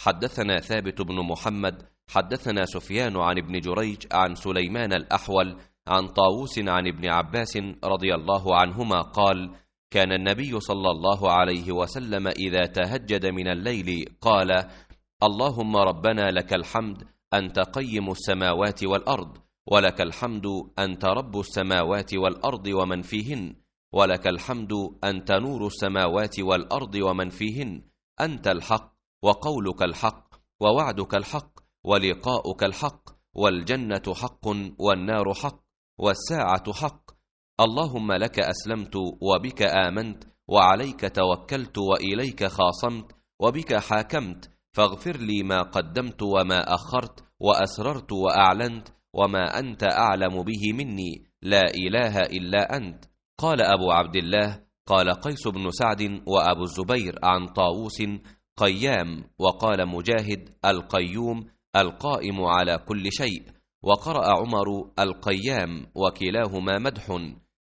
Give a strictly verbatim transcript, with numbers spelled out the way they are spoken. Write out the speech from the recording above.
حدثنا ثابت بن محمد حدثنا سفيان عن ابن جريج عن سليمان الأحول عن طاووس عن ابن عباس رضي الله عنهما قال: كان النبي صلى الله عليه وسلم إذا تهجد من الليل قال: اللهم ربنا لك الحمد أنت قيم السماوات والأرض، ولك الحمد أنت رب السماوات والأرض ومن فيهن، ولك الحمد أنت نور السماوات والأرض ومن فيهن، أنت الحق وقولك الحق ووعدك الحق ولقاؤك الحق، والجنة حق والنار حق والساعة حق. اللهم لك أسلمت وبك آمنت وعليك توكلت وإليك خاصمت وبك حاكمت، فاغفر لي ما قدمت وما أخرت وأسررت وأعلنت، وما أنت أعلم به مني، لا إله إلا أنت. قال أبو عبد الله: قال قيس بن سعد وأبو الزبير عن طاووس: قيام. وقال مجاهد: القيوم القائم على كل شيء. وقرأ عمر: القيام، وكلاهما مدح.